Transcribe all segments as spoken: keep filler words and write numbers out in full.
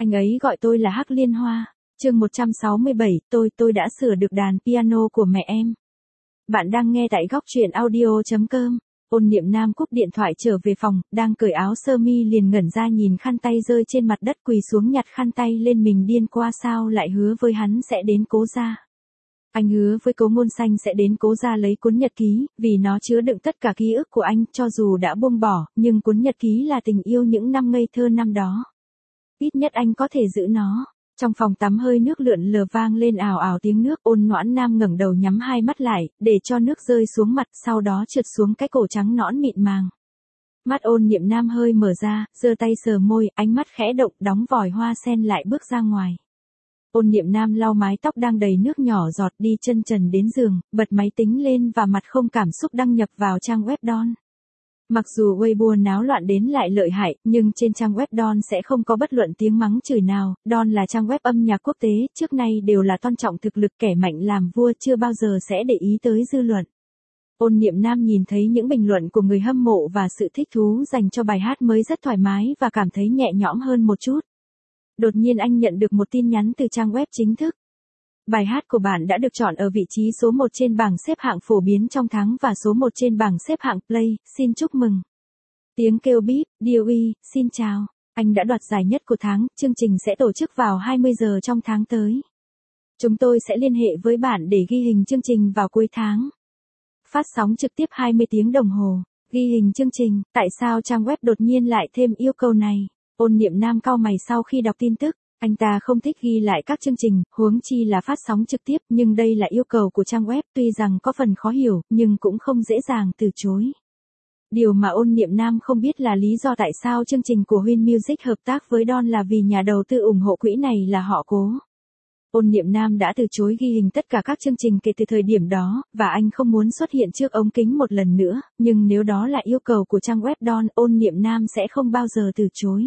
Anh ấy gọi tôi là Hắc Liên Hoa. Chương một trăm sáu mươi bảy, tôi, tôi đã sửa được đàn piano của mẹ em. Bạn đang nghe tại góc truyện audio chấm com. Ôn Niệm Nam cúp điện thoại trở về phòng, đang cởi áo sơ mi liền ngẩn ra nhìn khăn tay rơi trên mặt đất, quỳ xuống nhặt khăn tay lên, mình điên qua sao lại hứa với hắn sẽ đến Cố gia. Anh hứa với Cố Ngôn Xanh sẽ đến Cố gia lấy cuốn nhật ký, vì nó chứa đựng tất cả ký ức của anh, cho dù đã buông bỏ, nhưng cuốn nhật ký là tình yêu những năm ngây thơ năm đó. Ít nhất anh có thể giữ nó. Trong phòng tắm hơi nước lượn lờ vang lên ào ào tiếng nước, Ôn Noãn Nam ngẩng đầu nhắm hai mắt lại, để cho nước rơi xuống mặt, sau đó trượt xuống cái cổ trắng nõn mịn màng. Mắt Ôn Niệm Nam hơi mở ra, giơ tay sờ môi, ánh mắt khẽ động, đóng vòi hoa sen lại bước ra ngoài. Ôn Niệm Nam lau mái tóc đang đầy nước nhỏ giọt, đi chân trần đến giường, bật máy tính lên và mặt không cảm xúc đăng nhập vào trang web Don. Mặc dù Weibo náo loạn đến lại lợi hại, nhưng trên trang web Don sẽ không có bất luận tiếng mắng chửi nào. Don là trang web âm nhạc quốc tế, trước nay đều là tôn trọng thực lực, kẻ mạnh làm vua, chưa bao giờ sẽ để ý tới dư luận. Ôn Niệm Nam nhìn thấy những bình luận của người hâm mộ và sự thích thú dành cho bài hát mới rất thoải mái và cảm thấy nhẹ nhõm hơn một chút. Đột nhiên anh nhận được một tin nhắn từ trang web chính thức. Bài hát của bạn đã được chọn ở vị trí số một trên bảng xếp hạng phổ biến trong tháng và số một trên bảng xếp hạng Play, xin chúc mừng. Tiếng kêu bíp, đê o e, xin chào. Anh đã đoạt giải nhất của tháng, chương trình sẽ tổ chức vào hai mươi giờ trong tháng tới. Chúng tôi sẽ liên hệ với bạn để ghi hình chương trình vào cuối tháng. Phát sóng trực tiếp hai mươi tiếng đồng hồ, ghi hình chương trình, tại sao trang web đột nhiên lại thêm yêu cầu này? Ôn Niệm Nam cau mày sau khi đọc tin tức. Anh ta không thích ghi lại các chương trình, huống chi là phát sóng trực tiếp, nhưng đây là yêu cầu của trang web, tuy rằng có phần khó hiểu, nhưng cũng không dễ dàng từ chối. Điều mà Ôn Niệm Nam không biết là lý do tại sao chương trình của Win Music hợp tác với Don là vì nhà đầu tư ủng hộ quỹ này là họ Cố. Ôn Niệm Nam đã từ chối ghi hình tất cả các chương trình kể từ thời điểm đó, và anh không muốn xuất hiện trước ống kính một lần nữa, nhưng nếu đó là yêu cầu của trang web Don, Ôn Niệm Nam sẽ không bao giờ từ chối.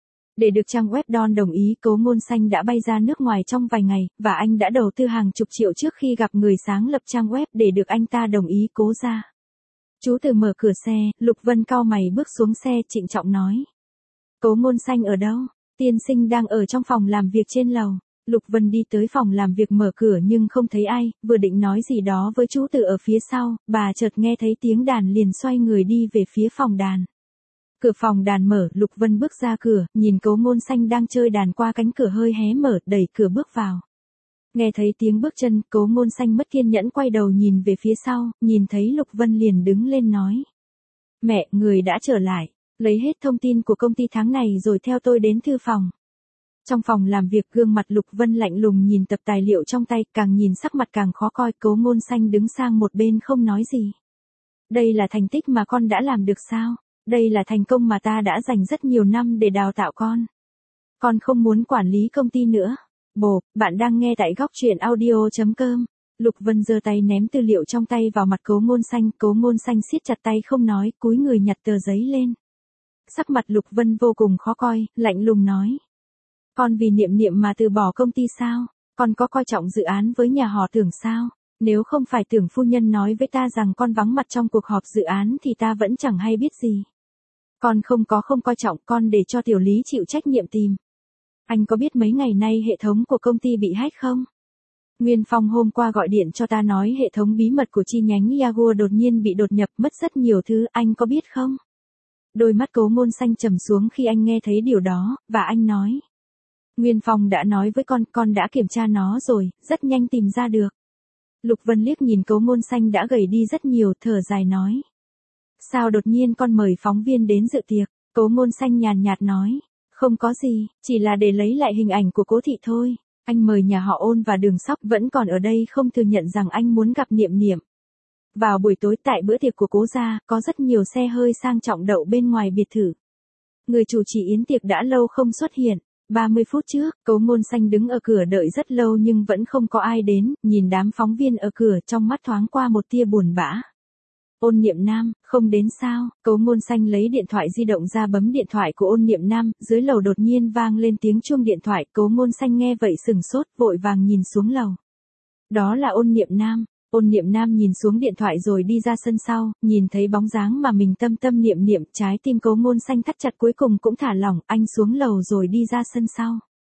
Để được trang web Don đồng ý, Cố Ngôn Xanh đã bay ra nước ngoài trong vài ngày, và anh đã đầu tư hàng chục triệu trước khi gặp người sáng lập trang web để được anh ta đồng ý Cố gia. Chú Từ mở cửa xe, Lục Vân cau mày bước xuống xe, trịnh trọng nói. Cố Ngôn Xanh ở đâu? Tiên sinh đang ở trong phòng làm việc trên lầu. Lục Vân đi tới phòng làm việc mở cửa nhưng không thấy ai, vừa định nói gì đó với chú Từ ở phía sau, bà chợt nghe thấy tiếng đàn liền xoay người đi về phía phòng đàn. Cửa phòng đàn mở, Lục Vân bước ra cửa, nhìn Cố Ngôn Xanh đang chơi đàn qua cánh cửa hơi hé mở, đẩy cửa bước vào. Nghe thấy tiếng bước chân, Cố Ngôn Xanh mất kiên nhẫn quay đầu nhìn về phía sau, nhìn thấy Lục Vân liền đứng lên nói. Mẹ, người đã trở lại, lấy hết thông tin của công ty tháng này rồi theo tôi đến thư phòng. Trong phòng làm việc, gương mặt Lục Vân lạnh lùng nhìn tập tài liệu trong tay, càng nhìn sắc mặt càng khó coi. Cố Ngôn Xanh đứng sang một bên không nói gì. Đây là thành tích mà con đã làm được sao? Đây là thành công mà ta đã dành rất nhiều năm để đào tạo con. Con không muốn quản lý công ty nữa. Bồ, bạn đang nghe tại góc truyện audio chấm com. Lục Vân giơ tay ném tư liệu trong tay vào mặt Cố Ngôn Xanh. Cố Ngôn Xanh siết chặt tay không nói, cúi người nhặt tờ giấy lên. Sắc mặt Lục Vân vô cùng khó coi, lạnh lùng nói. Con vì Niệm Niệm mà từ bỏ công ty sao? Con có coi trọng dự án với nhà họ Tưởng sao? Nếu không phải Tưởng phu nhân nói với ta rằng con vắng mặt trong cuộc họp dự án thì ta vẫn chẳng hay biết gì. Con không có không coi trọng, con để cho Tiểu Lý chịu trách nhiệm tìm. Anh có biết mấy ngày nay hệ thống của công ty bị hack không? Nguyên Phong hôm qua gọi điện cho ta nói hệ thống bí mật của chi nhánh Yahoo đột nhiên bị đột nhập, mất rất nhiều thứ, anh có biết không? Đôi mắt Cố Ngôn Xanh trầm xuống khi anh nghe thấy điều đó, và anh nói. Nguyên Phong đã nói với con, con đã kiểm tra nó rồi, rất nhanh tìm ra được. Lục Vân liếc nhìn Cố Ngôn Xanh đã gầy đi rất nhiều, thở dài nói. Sao đột nhiên con mời phóng viên đến dự tiệc? Cố Ngôn Xanh nhàn nhạt nói. Không có gì, chỉ là để lấy lại hình ảnh của Cố thị thôi. Anh mời nhà họ Ôn và Đường Sóc vẫn còn ở đây không thừa nhận rằng anh muốn gặp Niệm Niệm. Vào buổi tối tại bữa tiệc của Cố gia, có rất nhiều xe hơi sang trọng đậu bên ngoài biệt thự. Người chủ trì yến tiệc đã lâu không xuất hiện. ba mươi phút trước, Cố Ngôn Xanh đứng ở cửa đợi rất lâu nhưng vẫn không có ai đến, nhìn đám phóng viên ở cửa trong mắt thoáng qua một tia buồn bã. Ôn Niệm Nam, không đến sao? Cố Ngôn Xanh lấy điện thoại di động ra bấm điện thoại của Ôn Niệm Nam, dưới lầu đột nhiên vang lên tiếng chuông điện thoại, Cố Ngôn Xanh nghe vậy sừng sốt, vội vàng nhìn xuống lầu. Đó là Ôn Niệm Nam. Ôn Niệm Nam nhìn xuống điện thoại rồi đi ra sân sau, nhìn thấy bóng dáng mà mình tâm tâm niệm niệm, trái tim Cố Ngôn Xanh thắt chặt cuối cùng cũng thả lỏng, anh xuống lầu rồi đi ra sân sau.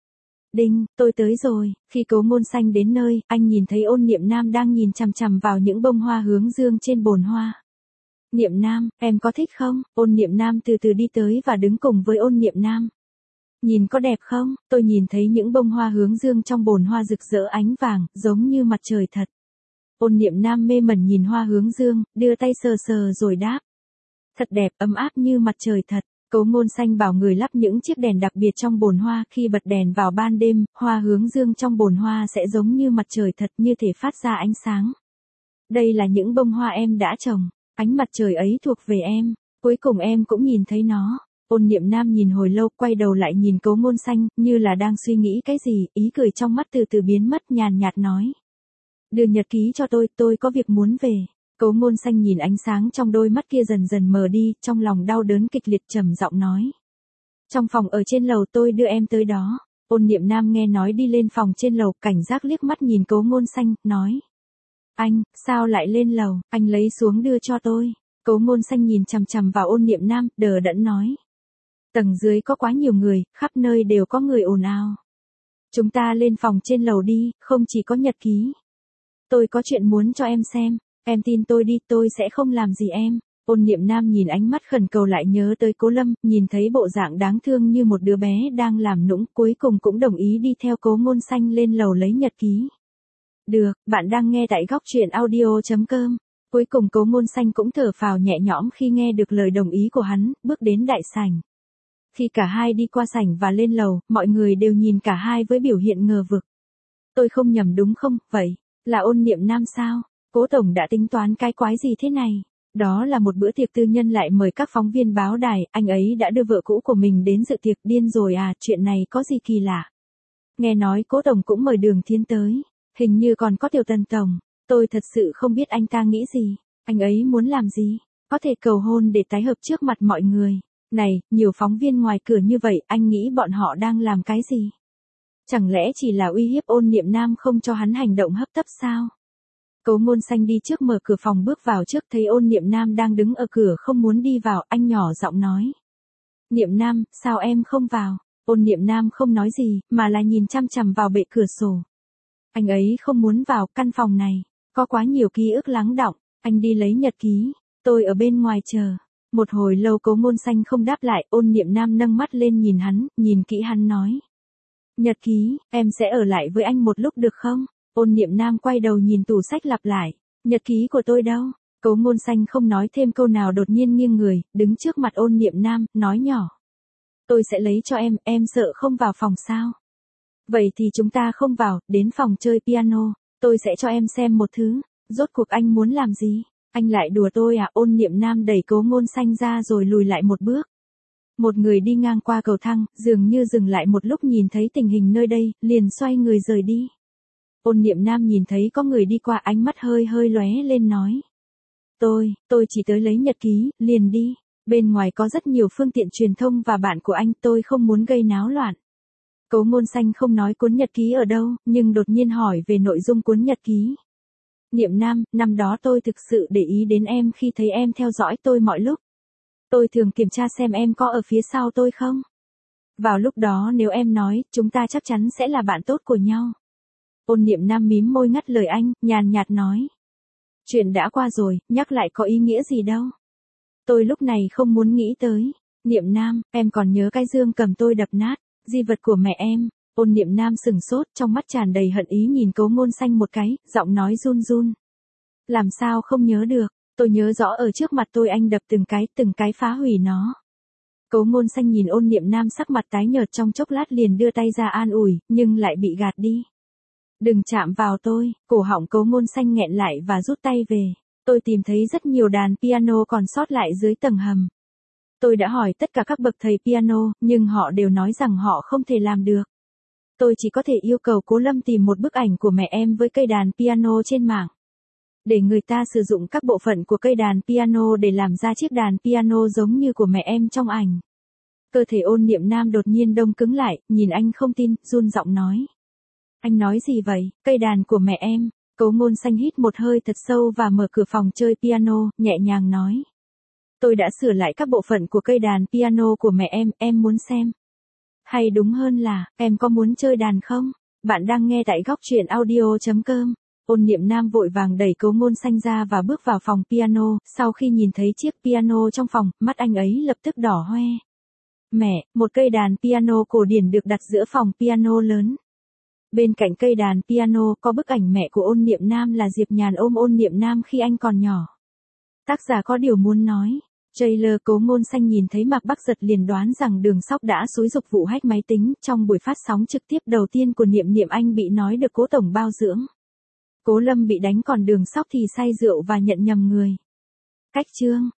Đinh, tôi tới rồi. Khi Cố Ngôn Xanh đến nơi, anh nhìn thấy Ôn Niệm Nam đang nhìn chằm chằm vào những bông hoa hướng dương trên bồn hoa. Niệm Nam, em có thích không? Ôn Niệm Nam từ từ đi tới và đứng cùng với Ôn Niệm Nam. Nhìn có đẹp không? Tôi nhìn thấy những bông hoa hướng dương trong bồn hoa rực rỡ ánh vàng, giống như mặt trời thật. Ôn Niệm Nam mê mẩn nhìn hoa hướng dương, đưa tay sờ sờ rồi đáp. Thật đẹp, ấm áp như mặt trời thật. Cố Ngôn Xanh bảo người lắp những chiếc đèn đặc biệt trong bồn hoa, khi bật đèn vào ban đêm, hoa hướng dương trong bồn hoa sẽ giống như mặt trời thật, như thể phát ra ánh sáng. Đây là những bông hoa em đã trồng, ánh mặt trời ấy thuộc về em, cuối cùng em cũng nhìn thấy nó. Ôn Niệm Nam nhìn hồi lâu, quay đầu lại nhìn Cố Ngôn Xanh, như là đang suy nghĩ cái gì, ý cười trong mắt từ từ biến mất, nhàn nhạt nói. Đưa nhật ký cho tôi, tôi có việc muốn về. Cố Ngôn Xanh nhìn ánh sáng trong đôi mắt kia dần dần mờ đi, trong lòng đau đớn kịch liệt trầm giọng nói. Trong phòng ở trên lầu tôi đưa em tới đó. Ôn Niệm Nam nghe nói đi lên phòng trên lầu, cảnh giác liếc mắt nhìn Cố Ngôn Xanh, nói. Anh, sao lại lên lầu, anh lấy xuống đưa cho tôi. Cố Ngôn Xanh nhìn chằm chằm vào Ôn Niệm Nam, đờ đẫn nói. Tầng dưới có quá nhiều người, khắp nơi đều có người ồn ào. Chúng ta lên phòng trên lầu đi, không chỉ có nhật ký. Tôi có chuyện muốn cho em xem. Em tin tôi đi, tôi sẽ không làm gì em. Ôn Niệm Nam nhìn ánh mắt khẩn cầu lại nhớ tới Cố Lâm, nhìn thấy bộ dạng đáng thương như một đứa bé đang làm nũng, cuối cùng cũng đồng ý đi theo Cố Ngôn Xanh lên lầu lấy nhật ký. Được, bạn đang nghe tại góc truyện audio chấm com. Cuối cùng Cố Ngôn Xanh cũng thở phào nhẹ nhõm khi nghe được lời đồng ý của hắn, bước đến đại sảnh. Khi cả hai đi qua sảnh và lên lầu, mọi người đều nhìn cả hai với biểu hiện ngờ vực. Tôi không nhầm đúng không, vậy, là Ôn Niệm Nam sao? Cố tổng đã tính toán cái quái gì thế này? Đó là một bữa tiệc tư nhân lại mời các phóng viên báo đài, anh ấy đã đưa vợ cũ của mình đến dự tiệc, điên rồi à, chuyện này có gì kỳ lạ? Nghe nói Cố tổng cũng mời Đường Thiến tới, hình như còn có Tiểu Tần tổng, tôi thật sự không biết anh ta nghĩ gì, anh ấy muốn làm gì, có thể cầu hôn để tái hợp trước mặt mọi người. Này, nhiều phóng viên ngoài cửa như vậy, anh nghĩ bọn họ đang làm cái gì? Chẳng lẽ chỉ là uy hiếp Ôn Niệm Nam không cho hắn hành động hấp tấp sao? Cố Ngôn Xanh đi trước mở cửa phòng bước vào trước, thấy Ôn Niệm Nam đang đứng ở cửa không muốn đi vào, anh nhỏ giọng nói. Niệm Nam, sao em không vào? Ôn Niệm Nam không nói gì, mà là nhìn chăm chằm vào bệ cửa sổ. Anh ấy không muốn vào căn phòng này, có quá nhiều ký ức lắng đọng, anh đi lấy nhật ký, tôi ở bên ngoài chờ. Một hồi lâu Cố Ngôn Xanh không đáp lại, Ôn Niệm Nam nâng mắt lên nhìn hắn, nhìn kỹ hắn nói. Nhật ký, em sẽ ở lại với anh một lúc được không? Ôn Niệm Nam quay đầu nhìn tủ sách lặp lại. Nhật ký của tôi đâu? Cố Ngôn Xanh không nói thêm câu nào, đột nhiên nghiêng người, đứng trước mặt Ôn Niệm Nam, nói nhỏ. Tôi sẽ lấy cho em, em sợ không vào phòng sao? Vậy thì chúng ta không vào, đến phòng chơi piano, tôi sẽ cho em xem một thứ. Rốt cuộc anh muốn làm gì? Anh lại đùa tôi à? Ôn Niệm Nam đẩy Cố Ngôn Xanh ra rồi lùi lại một bước. Một người đi ngang qua cầu thang, dường như dừng lại một lúc nhìn thấy tình hình nơi đây, liền xoay người rời đi. Ôn Niệm Nam nhìn thấy có người đi qua, ánh mắt hơi hơi lóe lên nói. Tôi, tôi chỉ tới lấy nhật ký, liền đi. Bên ngoài có rất nhiều phương tiện truyền thông và bạn của anh, tôi không muốn gây náo loạn. Cố Ngôn Xanh không nói cuốn nhật ký ở đâu, nhưng đột nhiên hỏi về nội dung cuốn nhật ký. Niệm Nam, năm đó tôi thực sự để ý đến em khi thấy em theo dõi tôi mọi lúc. Tôi thường kiểm tra xem em có ở phía sau tôi không. Vào lúc đó nếu em nói, chúng ta chắc chắn sẽ là bạn tốt của nhau. Ôn Niệm Nam mím môi ngắt lời anh, nhàn nhạt nói. Chuyện đã qua rồi, nhắc lại có ý nghĩa gì đâu. Tôi lúc này không muốn nghĩ tới. Niệm Nam, em còn nhớ cái dương cầm tôi đập nát, di vật của mẹ em. Ôn Niệm Nam sừng sốt, trong mắt tràn đầy hận ý nhìn Cố Ngôn Xanh một cái, giọng nói run run. Làm sao không nhớ được, tôi nhớ rõ ở trước mặt tôi anh đập từng cái, từng cái phá hủy nó. Cố Ngôn Xanh nhìn Ôn Niệm Nam sắc mặt tái nhợt trong chốc lát liền đưa tay ra an ủi, nhưng lại bị gạt đi. Đừng chạm vào tôi, cổ họng Cố Ngôn Xanh nghẹn lại và rút tay về. Tôi tìm thấy rất nhiều đàn piano còn sót lại dưới tầng hầm. Tôi đã hỏi tất cả các bậc thầy piano, nhưng họ đều nói rằng họ không thể làm được. Tôi chỉ có thể yêu cầu Cố Lâm tìm một bức ảnh của mẹ em với cây đàn piano trên mạng. Để người ta sử dụng các bộ phận của cây đàn piano để làm ra chiếc đàn piano giống như của mẹ em trong ảnh. Cơ thể Ôn Niệm Nam đột nhiên đông cứng lại, nhìn anh không tin, run giọng nói. Anh nói gì vậy, cây đàn của mẹ em? Cố Ngôn Xanh hít một hơi thật sâu và mở cửa phòng chơi piano, nhẹ nhàng nói. Tôi đã sửa lại các bộ phận của cây đàn piano của mẹ em, em muốn xem. Hay đúng hơn là, em có muốn chơi đàn không? Bạn đang nghe tại góc truyện audio.com. Ôn Niệm Nam vội vàng đẩy Cố Ngôn Xanh ra và bước vào phòng piano, sau khi nhìn thấy chiếc piano trong phòng, mắt anh ấy lập tức đỏ hoe. Mẹ, một cây đàn piano cổ điển được đặt giữa phòng piano lớn. Bên cạnh cây đàn piano có bức ảnh mẹ của Ôn Niệm Nam là Diệp Nhàn ôm Ôn Niệm Nam khi anh còn nhỏ. Tác giả có điều muốn nói. Trailer Cố Ngôn Xanh nhìn thấy Mạc Bắc Giật liền đoán rằng Đường Sóc đã xúi giục vụ hack máy tính. Trong buổi phát sóng trực tiếp đầu tiên của Niệm Niệm Anh bị nói được Cố tổng bao dưỡng. Cố Lâm bị đánh còn Đường Sóc thì say rượu và nhận nhầm người. Cách chương